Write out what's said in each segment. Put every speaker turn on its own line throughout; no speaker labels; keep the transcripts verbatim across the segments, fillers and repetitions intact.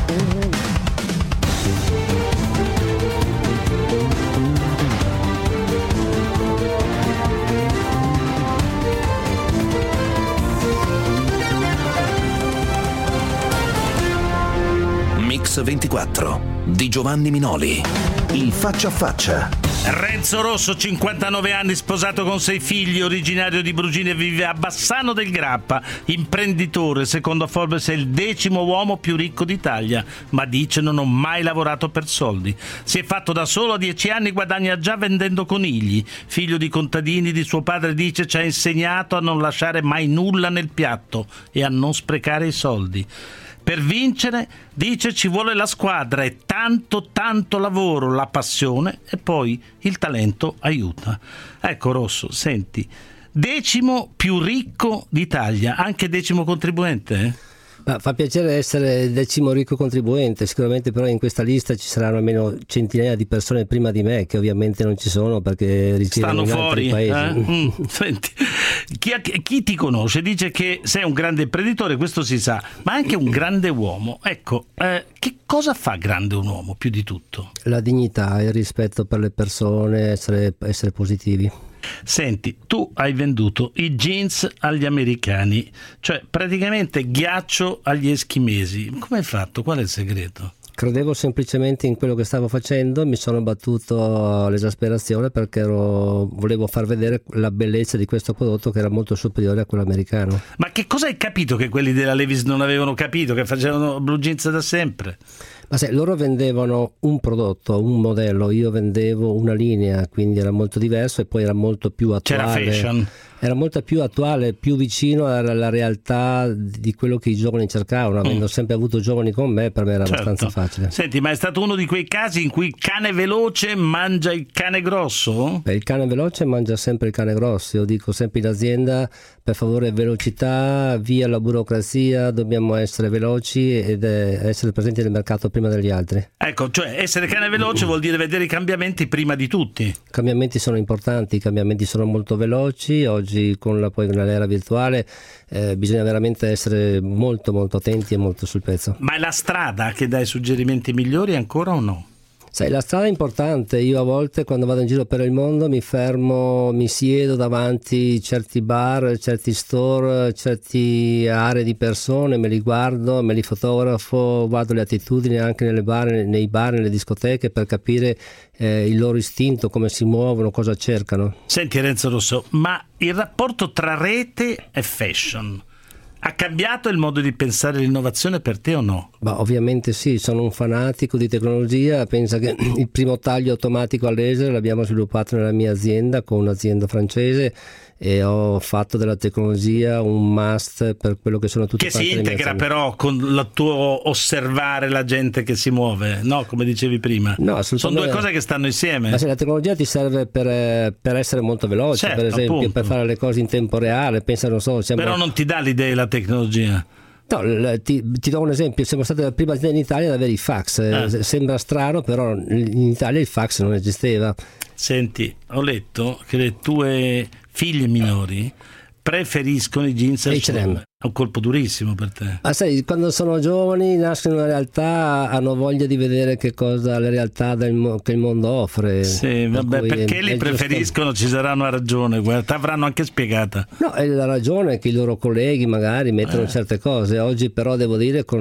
Mix ventiquattro di Giovanni Minoli. Il faccia a faccia.
Renzo Rosso, cinquantanove anni, sposato con sei figli, originario di Brugine, vive a Bassano del Grappa, imprenditore, secondo Forbes è il decimo uomo più ricco d'Italia, ma dice non ho mai lavorato per soldi. Si è fatto da solo, a dieci anni guadagna già vendendo conigli. Figlio di contadini, di suo padre dice ci ha insegnato a non lasciare mai nulla nel piatto e a non sprecare i soldi. Per vincere, dice, ci vuole la squadra e tanto, tanto lavoro, la passione e poi il talento aiuta. Ecco Rosso, senti, decimo più ricco d'Italia, anche decimo contribuente, eh?
Ma fa piacere essere il decimo ricco contribuente, sicuramente però in questa lista ci saranno almeno centinaia di persone prima di me che ovviamente non ci sono perché risiedono in altri paesi.
Eh? Mm, senti, chi, chi ti conosce dice che sei un grande imprenditore, questo si sa, ma anche un grande uomo. Ecco, eh, che cosa fa grande un uomo più di tutto?
La dignità, il rispetto per le persone, essere, essere positivi.
Senti, tu hai venduto i jeans agli americani, cioè praticamente ghiaccio agli eschimesi. Come hai fatto? Qual è il segreto?
Credevo semplicemente in quello che stavo facendo, mi sono battuto all'esasperazione perché ero, volevo far vedere la bellezza di questo prodotto che era molto superiore a quello americano.
Ma che cosa hai capito che quelli della Levi's non avevano capito, che facevano blue jeans da sempre?
Ma se loro vendevano un prodotto, un modello, io vendevo una linea, quindi era molto diverso e poi era molto più attuale.
C'era fashion.
Era molto più attuale, più vicino alla realtà di quello che i giovani cercavano. Avendo mm. sempre avuto giovani con me, per me era certo. abbastanza facile.
Senti, ma è stato uno di quei casi in cui il cane veloce mangia il cane grosso?
Beh, il cane veloce mangia sempre il cane grosso. Io dico sempre in azienda, per favore velocità, via la burocrazia, dobbiamo essere veloci ed essere presenti nel mercato prima degli altri.
Ecco, cioè essere cane veloce vuol dire vedere i cambiamenti prima di tutti. I
cambiamenti sono importanti, i cambiamenti sono molto veloci. Oggi con la, poi nell'era virtuale eh, bisogna veramente essere molto molto attenti e molto sul pezzo.
Ma è la strada che dà i suggerimenti migliori ancora o no?
Sai, la strada è importante. Io a volte quando vado in giro per il mondo mi fermo, mi siedo davanti certi bar, certi store, certe aree di persone, me li guardo, me li fotografo, guardo le attitudini anche nelle bar, nei bar, nelle discoteche per capire eh, il loro istinto, come si muovono, cosa cercano.
Senti Renzo Rosso, ma il rapporto tra rete e fashion ha cambiato il modo di pensare l'innovazione per te o no?
Bah, ovviamente sì, sono un fanatico di tecnologia. Pensa che il primo taglio automatico a laser l'abbiamo sviluppato nella mia azienda con un'azienda francese e ho fatto della tecnologia un must per quello che sono tutte
che si integra però con il tuo osservare la gente che si muove, no? Come dicevi prima.
No,
sono due cose che stanno insieme.
Ma se la tecnologia ti serve per, per essere molto veloce, certo, per esempio, appunto. Per fare le cose in tempo reale, pensa, non so, sembra...
però non ti dà l'idea la tecnologia.
No, ti, ti do un esempio, siamo stati la prima azienda in Italia ad avere i fax, eh. sembra strano, però in Italia il fax non esisteva.
Senti, ho letto che le tue figlie minori preferiscono i jeans
H and M.
È un colpo durissimo per te.
Ma sai, quando sono giovani nascono in una realtà, hanno voglia di vedere che cosa la realtà del, che il mondo offre.
Sì, vabbè, per perché li preferiscono giusto... ci sarà una ragione, ti avranno anche spiegata.
No, è la ragione che i loro colleghi magari mettono eh. certe cose. Oggi però devo dire con,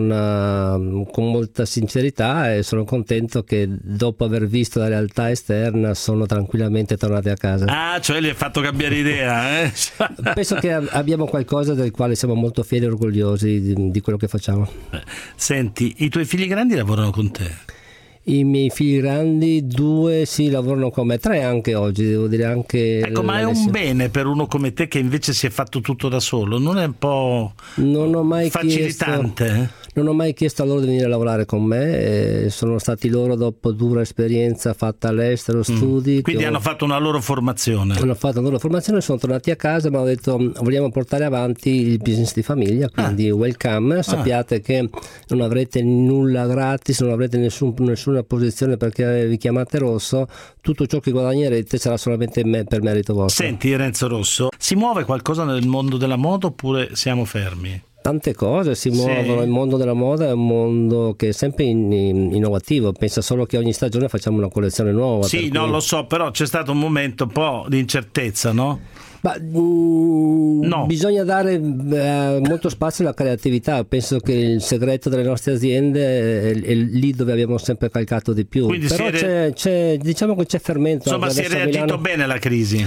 uh, con molta sincerità e sono contento che dopo aver visto la realtà esterna sono tranquillamente tornati a casa.
Ah, cioè li hai fatto cambiare idea, eh?
Penso che abbiamo qualcosa del quale siamo molto fieri e orgogliosi di, di quello che facciamo.
Senti, i tuoi figli grandi lavorano con te?
I miei figli grandi, due sì, lavorano con me, tre anche oggi, devo dire anche.
Ecco, ma è un bene per uno come te che invece si è fatto tutto da solo, non è un po'
non ho mai
facilitante?
Chiesto... Non ho mai chiesto a loro di venire a lavorare con me, e sono stati loro dopo dura esperienza fatta all'estero, studi.
Mm. Quindi
hanno
ho... fatto una loro formazione.
Hanno fatto una loro formazione, sono tornati a casa, mi hanno detto vogliamo portare avanti il business di famiglia, quindi ah. welcome, sappiate ah. che non avrete nulla gratis, non avrete nessun, nessuna posizione perché vi chiamate Rosso, tutto ciò che guadagnerete sarà solamente me, per merito vostro.
Senti Renzo Rosso, si muove qualcosa nel mondo della moda oppure siamo fermi?
Tante cose si
Sì.
muovono, il mondo della moda è un mondo che è sempre in- in- innovativo, pensa solo che ogni stagione facciamo una collezione nuova.
Sì,
per
no,
cui-
lo so, però c'è stato un momento un po' di incertezza, no?
Ma, mm,
No.
bisogna dare eh, molto spazio alla creatività, penso che il segreto delle nostre aziende è, è lì dove abbiamo sempre calcato di più.
Quindi
Però
si è re-
c'è, c'è- diciamo che c'è fermento.
Insomma,
anche
si è
adesso a
reagito
Milano.
bene alla crisi.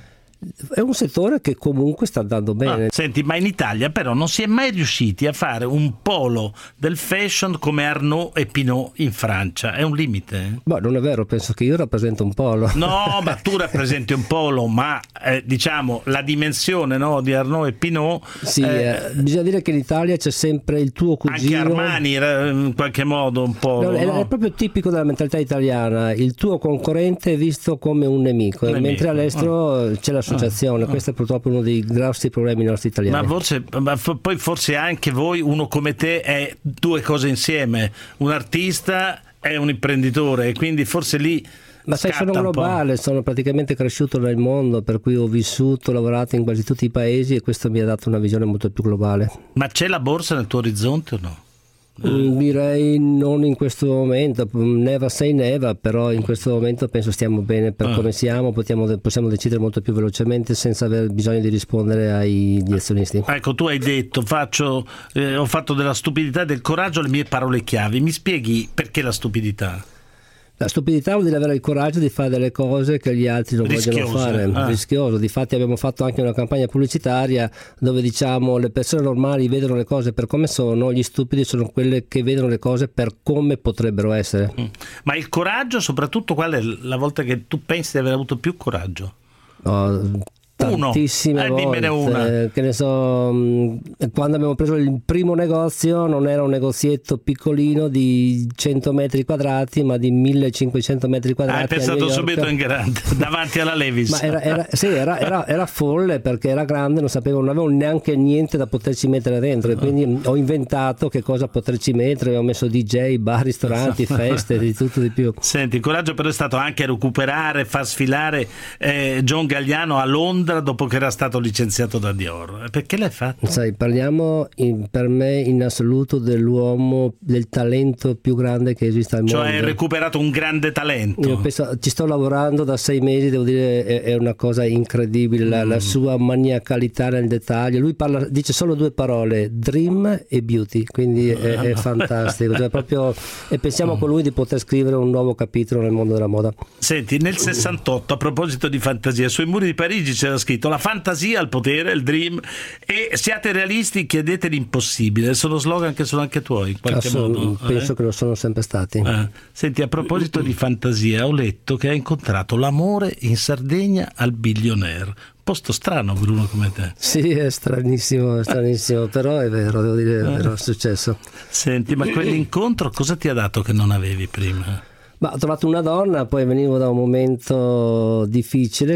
È un settore che comunque sta andando bene.
Ah, senti, ma in Italia però non si è mai riusciti a fare un polo del fashion come Arnaud e Pinot in Francia. È un limite?
Boh, non è vero, penso che io rappresento un polo.
No, ma tu rappresenti un polo, ma eh, diciamo la dimensione, no, di Arnaud e Pinot.
Sì,
eh,
eh, bisogna dire che in Italia c'è sempre il tuo
anche
cugino.
Armani era in qualche modo un polo.
No, è,
no?
è proprio tipico della mentalità italiana, il tuo concorrente è visto come un nemico,
Un nemico.
mentre all'estero c'è l'associazione. Questo è purtroppo uno dei grossi problemi nostri italiani.
Ma, forse, ma fo- poi forse anche voi, uno come te, è due cose insieme, un artista e un imprenditore, e quindi forse lì
Ma sai,
scatta
sono
un po'.
globale, sono praticamente cresciuto nel mondo, per cui ho vissuto, lavorato in quasi tutti i paesi e questo mi ha dato una visione molto più globale.
Ma c'è la borsa nel tuo orizzonte o no?
Mm, Direi non in questo momento, never say never, però in questo momento penso stiamo bene per
Ah.
come siamo, possiamo, possiamo decidere molto più velocemente senza aver bisogno di rispondere agli azionisti.
Ecco, tu hai detto faccio, eh, ho fatto della stupidità e del coraggio le mie parole chiavi. Mi spieghi perché la stupidità?
La stupidità vuol dire avere il coraggio di fare delle cose che gli altri non vogliono
Rischiose,
fare,
ah.
rischioso. Difatti abbiamo fatto anche una campagna pubblicitaria dove diciamo le persone normali vedono le cose per come sono, gli stupidi sono quelle che vedono le cose per come potrebbero essere.
Mm. Ma il coraggio, soprattutto, qual è la volta che tu pensi di aver avuto più coraggio?
No,
Uno.
tantissime
Eh,
volte,
dimmene una.
che ne so, mh, quando abbiamo preso il primo negozio non era un negozietto piccolino di cento metri quadrati ma di millecinquecento metri quadrati.
Ah, hai
a
pensato
New York.
subito in grande, davanti alla Levis.
Ma era, era, sì, era, era, era folle perché era grande, non sapevo, non avevo neanche niente da poterci mettere dentro e quindi ho inventato che cosa poterci mettere, ho messo D J, bar, ristoranti, feste, di tutto di più.
Senti, il coraggio però è stato anche recuperare, far sfilare eh, John Galliano a Londra dopo che era stato licenziato da Dior. Perché l'hai fatto?
Sai, parliamo in- per me in assoluto dell'uomo, del talento più grande che esiste al
Cioè
mondo.
hai recuperato un grande talento.
Io penso, ci sto lavorando da sei mesi, devo dire è, è una cosa incredibile la,
Mm.
la sua maniacalità nel dettaglio. Lui parla, dice solo due parole, dream e beauty, quindi è, è fantastico. Cioè, proprio, e pensiamo con lui di poter scrivere un nuovo capitolo nel mondo della moda.
Senti, nel sessantotto, a proposito di fantasia, sui muri di Parigi c'era scritto la fantasia al potere, il dream, e siate realisti, chiedete l'impossibile. Sono slogan che sono anche tuoi in qualche
Assolut-
modo.
penso
eh?
che lo sono sempre stati.
Eh. Senti, a proposito di fantasia, ho letto che hai incontrato l'amore in Sardegna al Billionaire. Posto strano per uno come te.
Sì, è stranissimo, è stranissimo, però è vero, devo dire, è vero, è successo.
Senti, ma quell'incontro cosa ti ha dato che non avevi prima?
Ma ho trovato una donna, poi venivo da un momento difficile,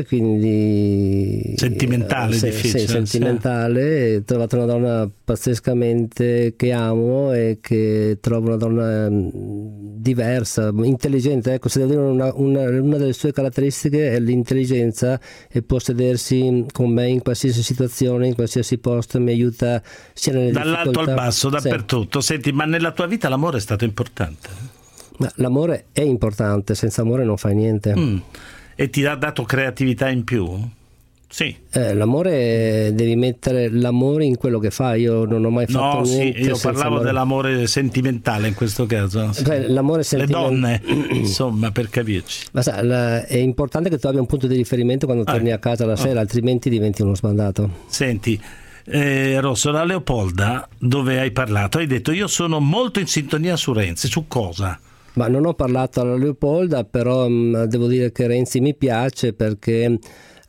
quindi
Sentimentale,
eh, sì,
difficile,
sì, sentimentale. E ho trovato una donna pazzescamente che amo e che trovo una donna mh, diversa, intelligente. Ecco, se devo dire una, una, una delle sue caratteristiche è l'intelligenza e può sedersi con me in qualsiasi situazione, in qualsiasi posto, mi aiuta sia nelle
Dall'alto
difficoltà.
al basso,
Sì.
dappertutto. Senti, ma nella tua vita l'amore è stato importante?
Ma l'amore è importante, senza amore non fai niente.
Mm. E ti ha dato creatività in più? Sì.
Eh, l'amore, devi mettere l'amore in quello che fai. Io non ho mai fatto
No, sì,
niente
io
senza
parlavo
amore.
dell'amore sentimentale in questo caso. Sì.
Beh, l'amore
Le
sentimentale.
donne, insomma, per capirci.
Ma sa, la- è importante che tu abbia un punto di riferimento quando
Ah.
torni a casa la sera, altrimenti diventi uno sbandato.
Senti, eh, Rosso, la Leopolda, dove hai parlato, hai detto io sono molto in sintonia su Renzi. Su cosa?
Ma non ho parlato alla Leopolda, però mh, devo dire che Renzi mi piace perché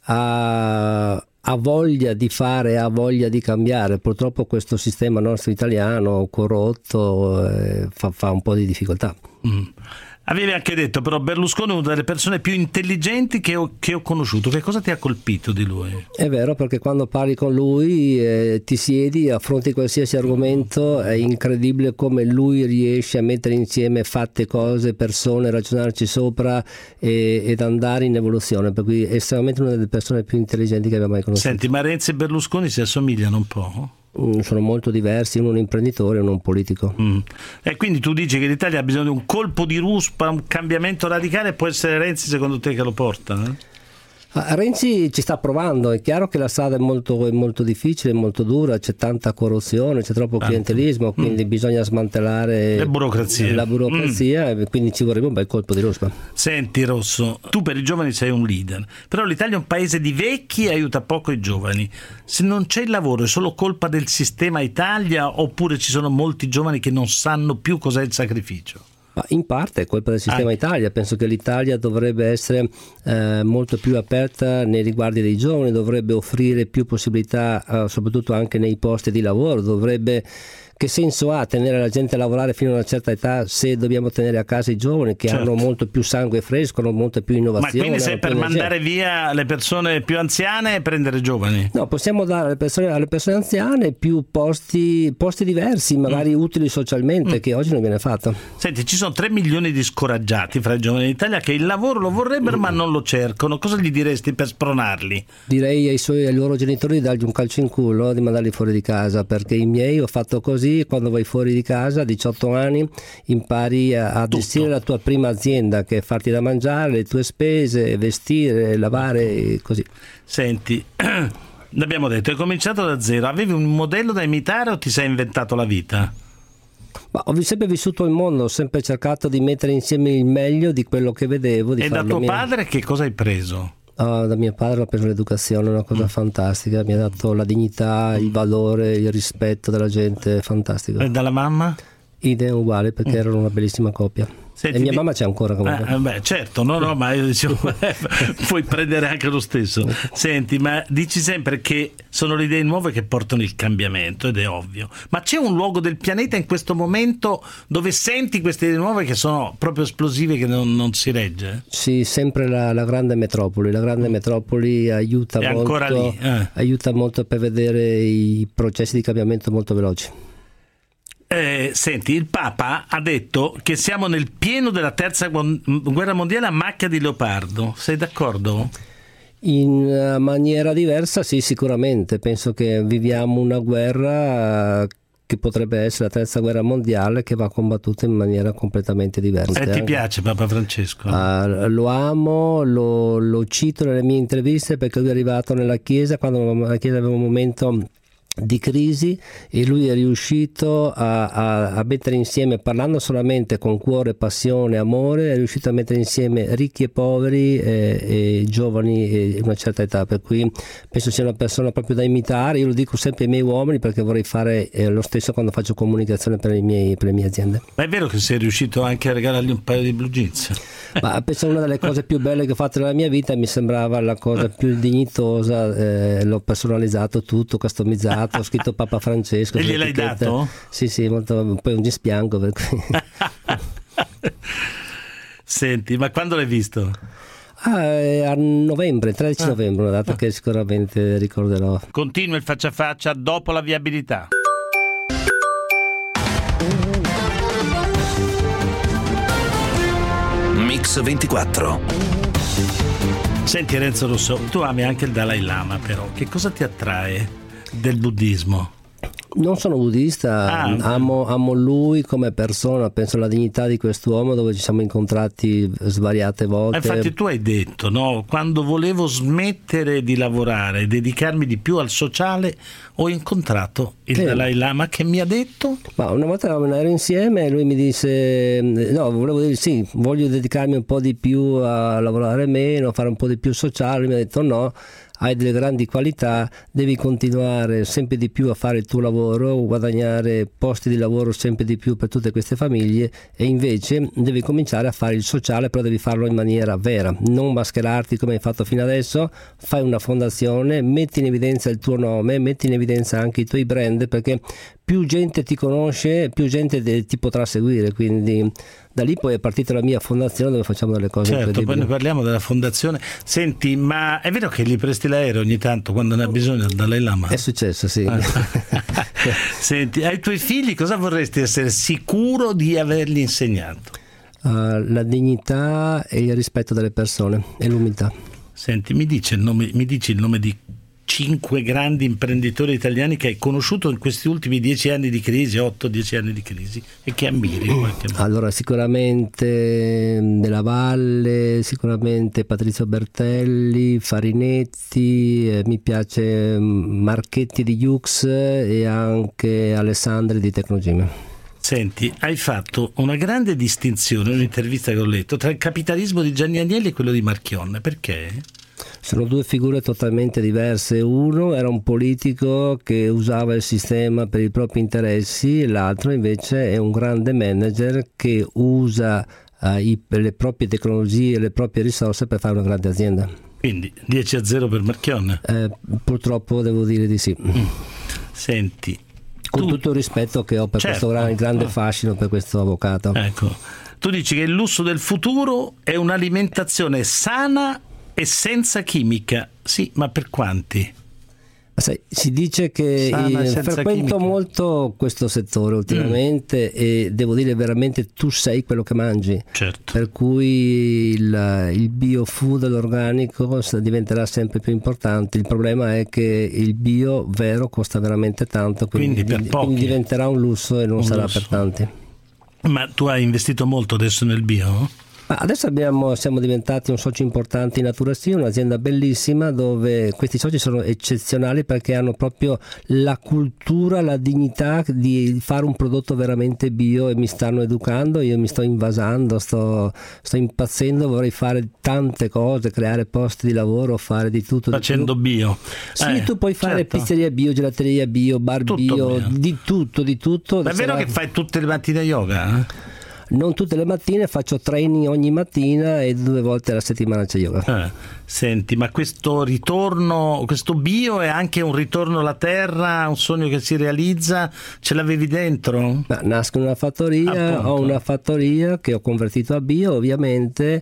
ha, ha voglia di fare, ha voglia di cambiare. Purtroppo questo sistema nostro italiano corrotto eh, fa, fa un po' di difficoltà.
Mm. Avevi anche detto però Berlusconi è una delle persone più intelligenti che ho, che ho conosciuto. Che cosa ti ha colpito di lui?
È vero, perché quando parli con lui eh, ti siedi, affronti qualsiasi argomento, è incredibile come lui riesce a mettere insieme fatte, cose, persone, ragionarci sopra e, ed andare in evoluzione, per cui è estremamente una delle persone più intelligenti che abbia mai conosciuto.
Senti, ma Renzi e Berlusconi si assomigliano un po'?
sono molto diversi, uno un imprenditore e uno un politico.
Mm. E quindi tu dici che l'Italia ha bisogno di un colpo di ruspa, un cambiamento radicale, può essere Renzi secondo te che lo porta? Eh?
Renzi ci sta provando, è chiaro che la strada è molto, è molto difficile, molto dura, c'è tanta corruzione, c'è troppo
Tanto.
clientelismo, quindi mm. bisogna smantellare
Le burocrazie.
la burocrazia mm. e quindi ci vorrebbe un bel colpo di ruspa.
Senti Rosso, tu per i giovani sei un leader, però l'Italia è un paese di vecchi e aiuta poco i giovani. Se non c'è il lavoro è solo colpa del sistema Italia oppure ci sono molti giovani che non sanno più cos'è il sacrificio?
Ma in parte è colpa del sistema ah. Italia, penso che l'Italia dovrebbe essere eh, molto più aperta nei riguardi dei giovani, dovrebbe offrire più possibilità eh, soprattutto anche nei posti di lavoro, dovrebbe... Che senso ha tenere la gente a lavorare fino a una certa età se dobbiamo tenere a casa i giovani che certo. hanno molto più sangue fresco, hanno molto più innovazione?
Ma quindi sei per mandare via le persone più anziane e prendere giovani?
No, possiamo dare alle persone, alle persone anziane più posti, posti diversi, magari mm. utili socialmente, mm. che oggi non viene fatto.
Senti, ci sono tre milioni di scoraggiati fra i giovani d'Italia che il lavoro lo vorrebbero mm. ma non lo cercano. Cosa gli diresti per spronarli?
Direi ai, suoi, ai loro genitori di dargli un calcio in culo, di mandarli fuori di casa, perché i miei ho fatto così. Quando vai fuori di casa a diciotto anni impari a, a gestire la tua prima azienda, che è farti da mangiare, le tue spese, vestire, lavare e così.
Senti, l'abbiamo detto, hai cominciato da zero, avevi un modello da imitare o ti sei inventato la vita?
Ma ho sempre vissuto il mondo, ho sempre cercato di mettere insieme il meglio di quello che vedevo. Di
e da tuo mia... padre che cosa hai preso?
Oh, da mio padre ho preso l'educazione, una cosa mm. fantastica, mi ha dato la dignità, il valore, il rispetto della gente, fantastico.
E dalla mamma?
Idem uguale, perché mm. erano una bellissima coppia. Senti, e mia di... mamma c'è ancora comunque.
Eh, beh, certo, no, no, ma io dicevo, puoi prendere anche lo stesso. Senti, ma dici sempre che sono le idee nuove che portano il cambiamento, ed è ovvio. Ma c'è un luogo del pianeta in questo momento dove senti queste idee nuove che sono proprio esplosive, che non, non si regge?
Sì, sempre la, la grande metropoli. La grande metropoli aiuta
è
molto,
ancora lì, eh.
aiuta molto per vedere i processi di cambiamento molto veloci.
Eh, senti, il Papa ha detto che siamo nel pieno della terza guerra mondiale a macchia di leopardo. Sei d'accordo?
In maniera diversa, sì, sicuramente. Penso che viviamo una guerra che potrebbe essere la terza guerra mondiale, che va combattuta in maniera completamente diversa.
E ti piace Papa Francesco?
Uh, lo amo, lo, lo cito nelle mie interviste, perché lui è arrivato nella Chiesa quando la Chiesa aveva un momento di crisi e lui è riuscito a, a, a mettere insieme, parlando solamente con cuore, passione, amore, è riuscito a mettere insieme ricchi e poveri e, e giovani e una certa età, per cui penso sia una persona proprio da imitare. Io lo dico sempre ai miei uomini, perché vorrei fare eh, lo stesso quando faccio comunicazione per, i miei, per le mie aziende.
Ma è vero che sei riuscito anche a regalargli un paio di blue jeans?
Ma penso una delle cose più belle che ho fatto nella mia vita, mi sembrava la cosa più dignitosa, eh, l'ho personalizzato tutto, customizzato, ho scritto Papa Francesco.
E gliel'hai dato?
Sì, sì, molto, poi un dispianto per cui.
Senti, ma quando l'hai visto?
Ah, a novembre, tredici ah. novembre, una data ah. che sicuramente ricorderò.
Continua il faccia a faccia dopo la viabilità.
Mix ventiquattro.
Senti Renzo Rosso, tu ami anche il Dalai Lama, però che cosa ti attrae del buddismo?
Non sono buddista, ah, amo, amo lui come persona, penso alla dignità di quest'uomo, dove ci siamo incontrati svariate volte.
Infatti tu hai detto, no? Quando volevo smettere di lavorare e dedicarmi di più al sociale, ho incontrato il sì. Dalai Lama, che mi ha detto?
Ma una volta ero insieme e lui mi disse, no, volevo dire sì, voglio dedicarmi un po' di più a lavorare meno, fare un po' di più sociale. Lui mi ha detto no, hai delle grandi qualità, devi continuare sempre di più a fare il tuo lavoro, guadagnare posti di lavoro sempre di più per tutte queste famiglie, e invece devi cominciare a fare il sociale, però devi farlo in maniera vera, non mascherarti come hai fatto fino adesso. Fai una fondazione, metti in evidenza il tuo nome, metti in evidenza anche i tuoi brand, perché più gente ti conosce, più gente ti potrà seguire, quindi da lì poi è partita la mia fondazione, dove facciamo delle cose
certo,
incredibili.
Poi ne parliamo della fondazione. Senti, ma è vero che gli presti l'aereo ogni tanto quando ne ha bisogno al Dalai Lama?
È successo, sì.
Senti, ai tuoi figli cosa vorresti essere sicuro di avergli insegnato?
Uh, la dignità e il rispetto delle persone e l'umiltà.
Senti, mi dici il nome, mi dici il nome di cinque grandi imprenditori italiani che hai conosciuto in questi ultimi dieci anni di crisi, otto dieci anni di crisi, e che ammiri in qualche modo?
Allora, sicuramente Della Valle, sicuramente Patrizio Bertelli, Farinetti, eh, mi piace Marchetti di Yux e anche Alessandri di Tecnogym.
Senti, hai fatto una grande distinzione in un'intervista che ho letto tra il capitalismo di Gianni Agnelli e quello di Marchionne. Perché?
Sono due figure totalmente diverse. Uno era un politico che usava il sistema per i propri interessi, l'altro invece è un grande manager che usa uh, i, le proprie tecnologie e le proprie risorse per fare una grande azienda.
Quindi dieci a zero per Marchionne?
Eh, purtroppo devo dire di sì.
Mm. Senti,
con
tu...
tutto il rispetto che ho per certo, questo grande, grande oh. fascino per questo avvocato.
Ecco, tu dici che il lusso del futuro è un'alimentazione sana e senza chimica. Sì, ma per quanti?
Sai, si dice che frequento chimica. molto questo settore ultimamente mm. e devo dire veramente tu sei quello che mangi.
Certo.
Per cui il, il biofood, l'organico diventerà sempre più importante. Il problema è che il bio vero costa veramente tanto, quindi,
quindi, per
quindi diventerà un lusso e non un sarà lusso. per tanti.
Ma tu hai investito molto adesso nel bio?
Adesso abbiamo, siamo diventati un socio importante in Naturastia, un'azienda bellissima dove questi soci sono eccezionali perché hanno proprio la cultura, la dignità di fare un prodotto veramente bio e mi stanno educando, io mi sto invasando, sto, sto impazzendo, vorrei fare tante cose, creare posti di lavoro, fare di tutto.
Facendo
di
bio.
Sì,
eh,
tu puoi fare
certo.
pizzeria bio, gelateria bio, bar
tutto
bio,
bio,
di tutto, di tutto.
Ma è vero
sarà...
che fai tutte le mattine yoga? Eh?
Non tutte le mattine, faccio training ogni mattina e due volte alla settimana c'è yoga.
Eh, senti, ma questo ritorno, questo bio è anche un ritorno alla terra, un sogno che si realizza? Ce l'avevi dentro?
Ma nasco in una fattoria, Appunto. ho una fattoria che ho convertito a bio ovviamente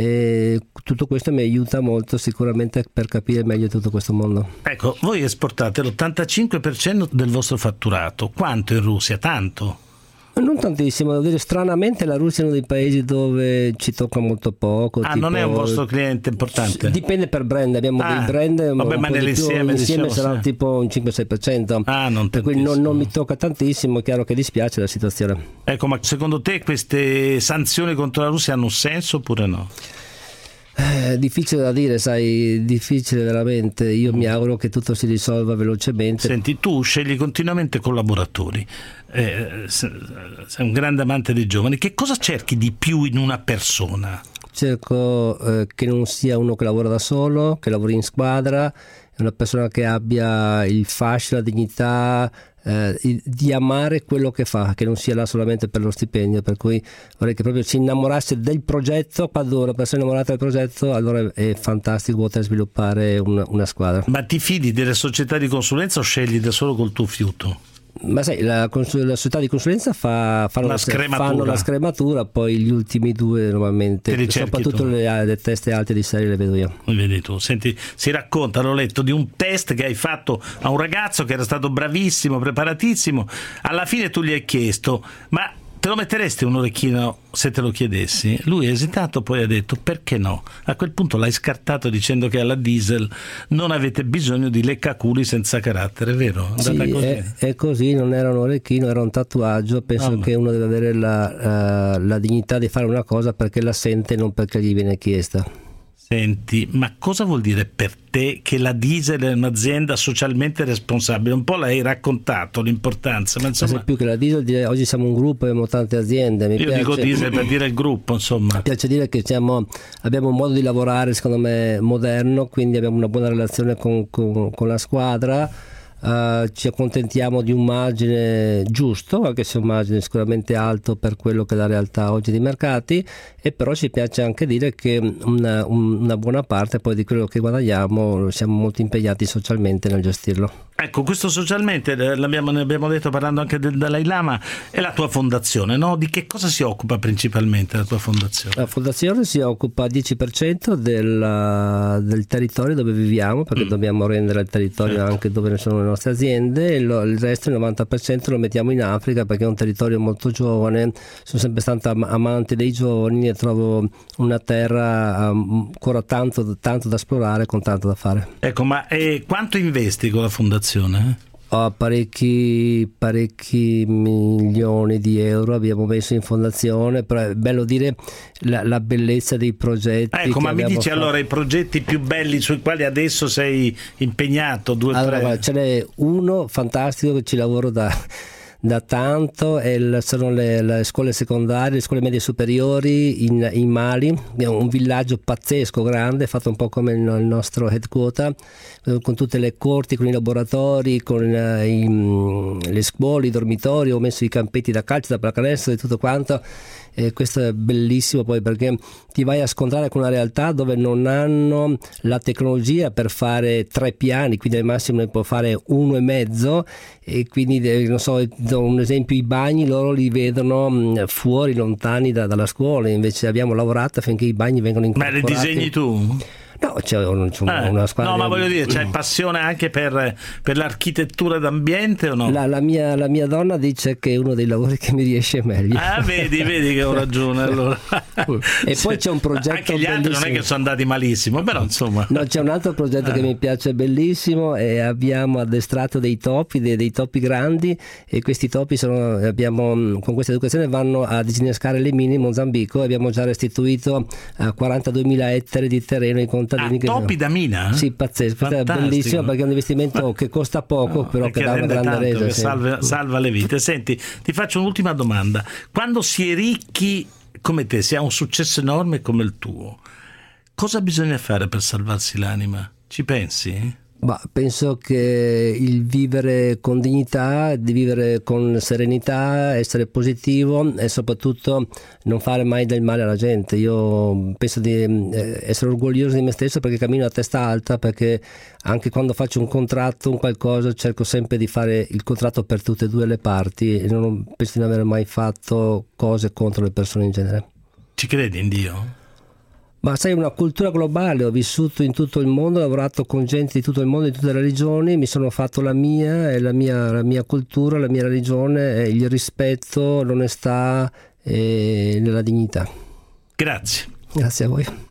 e tutto questo mi aiuta molto sicuramente per capire meglio tutto questo mondo.
Ecco, voi esportate l'ottantacinque per cento del vostro fatturato, quanto in Russia? Tanto?
Non tantissimo, devo dire, stranamente la Russia è uno dei paesi dove ci tocca molto poco.
Ah,
tipo,
non è un vostro cliente importante?
Dipende per brand, abbiamo ah, dei brand
vabbè,
un
ma
po'
nell'insieme
di più, insieme
diciamo,
sarà
sì.
tipo un cinque sei per cento.
Ah, non
per cui non, non mi tocca tantissimo, è chiaro che dispiace la situazione.
Ecco, ma secondo te queste sanzioni contro la Russia hanno un senso oppure no?
Eh, difficile da dire, sai, difficile veramente. Io mi auguro che tutto si risolva velocemente.
Senti, tu scegli continuamente collaboratori, eh, sei un grande amante dei giovani, che cosa cerchi di più in una persona?
Cerco eh, che non sia uno che lavora da solo, che lavori in squadra, una persona che abbia il fascino, la dignità eh, di amare quello che fa, che non sia là solamente per lo stipendio, per cui vorrei che proprio si innamorasse del progetto. Quando una persona è innamorata del progetto, allora è fantastico poter sviluppare una, una squadra.
Ma ti fidi delle società di consulenza o scegli da solo col tuo fiuto?
Ma sai, la, la società di consulenza fa, fanno, la fanno la scrematura, poi gli ultimi due normalmente, soprattutto le, le teste alte di serie le vedo io.
Vedi tu, senti, si racconta, l'ho letto, di un test che hai fatto a un ragazzo che era stato bravissimo, preparatissimo, alla fine tu gli hai chiesto, ma te lo metteresti un orecchino se te lo chiedessi? Lui ha esitato, poi ha detto perché no. A quel punto l'hai scartato dicendo che alla Diesel non avete bisogno di leccaculi senza carattere, vero?
Sì, così. È, è così, non era un orecchino, era un tatuaggio. Penso oh, che uno deve avere la, uh, la dignità di fare una cosa perché la sente, non perché gli viene chiesta.
Senti, ma cosa vuol dire per te che la Diesel è un'azienda socialmente responsabile? Un po' l'hai raccontato l'importanza, ma insomma...
Ma più che la Diesel, direi, oggi siamo un gruppo, abbiamo tante aziende. Mi
Io
piace,
dico Diesel per dire il gruppo, insomma.
Mi piace dire che siamo, abbiamo un modo di lavorare, secondo me, moderno, quindi abbiamo una buona relazione con, con, con la squadra. Uh, ci accontentiamo di un margine giusto, anche se un margine sicuramente alto per quello che è la realtà oggi dei mercati, e però ci piace anche dire che una, una buona parte poi di quello che guadagniamo siamo molto impegnati socialmente nel gestirlo.
Ecco, questo socialmente, l'abbiamo, ne abbiamo detto parlando anche del Dalai Lama, è la tua fondazione, no? Di che cosa si occupa principalmente la tua fondazione? La
fondazione si occupa dieci per cento del, del territorio dove viviamo, perché mm. dobbiamo rendere il territorio certo. anche dove ne sono nostre aziende e lo, il resto, il novanta per cento, lo mettiamo in Africa perché è un territorio molto giovane. Sono sempre stato am- amante dei giovani e trovo una terra um, ancora tanto, tanto da esplorare, con tanto da fare.
Ecco, ma eh, quanto investi con la fondazione?
Ho parecchi, parecchi milioni di euro abbiamo messo in fondazione, però è bello dire la, la bellezza dei progetti.
Ecco, ma mi dici
fatto.
Allora i progetti più belli sui quali adesso sei impegnato? Due,
allora,
tre?
Ce n'è uno fantastico che ci lavoro da... da tanto, e il, sono le, le scuole secondarie, le scuole medie superiori in, in Mali. Abbiamo un villaggio pazzesco, grande, fatto un po' come il, il nostro headquarter, con tutte le corti, con i laboratori, con uh, i, le scuole, i dormitori. Ho messo i campetti da calcio, da pallacanestro e tutto quanto. E questo è bellissimo, poi, perché ti vai a scontrare con una realtà dove non hanno la tecnologia per fare tre piani, quindi al massimo ne può fare uno e mezzo, e quindi non so, do un esempio: i bagni loro li vedono fuori, lontani da, dalla scuola. Invece abbiamo lavorato affinché i bagni vengano incorporati.
Ma li disegni tu?
No, c'è, un, c'è
eh,
una squadra.
No, ma voglio dire, c'hai passione anche per, per l'architettura d'ambiente o no?
La, la, mia, la mia donna dice che è uno dei lavori che mi riesce meglio.
Ah, vedi, vedi che ho ragione allora.
E poi c'è un progetto
anche gli altri
bellissimo.
Non è che sono andati malissimo, però insomma.
No, c'è un altro progetto eh. che mi piace bellissimo, e abbiamo addestrato dei topi, dei, dei topi grandi, e questi topi sono, abbiamo, con questa educazione vanno a disinnescare le mine in Mozambico, e abbiamo già restituito a quarantaduemila ettari di terreno ai contadini.
Ah, topi da mina?
Sì, pazzesco, è bellissimo, perché è un investimento che costa poco, no, però che dà una grande
tanto,
resa.
Che
sì.
salva, salva le vite. Senti, ti faccio un'ultima domanda. Quando si è ricchi come te, si ha un successo enorme come il tuo, cosa bisogna fare per salvarsi l'anima? Ci pensi?
Ma penso che il vivere con dignità, di vivere con serenità, essere positivo e soprattutto non fare mai del male alla gente. Io penso di essere orgoglioso di me stesso perché cammino a testa alta, perché anche quando faccio un contratto, un qualcosa, cerco sempre di fare il contratto per tutte e due le parti, e non penso di non aver mai fatto cose contro le persone in genere.
Ci credi in Dio?
Ma sai, una cultura globale, ho vissuto in tutto il mondo, ho lavorato con gente di tutto il mondo, di tutte le religioni, mi sono fatto la mia, e la mia, la mia cultura, la mia religione è il rispetto, l'onestà e la dignità.
Grazie.
Grazie a voi.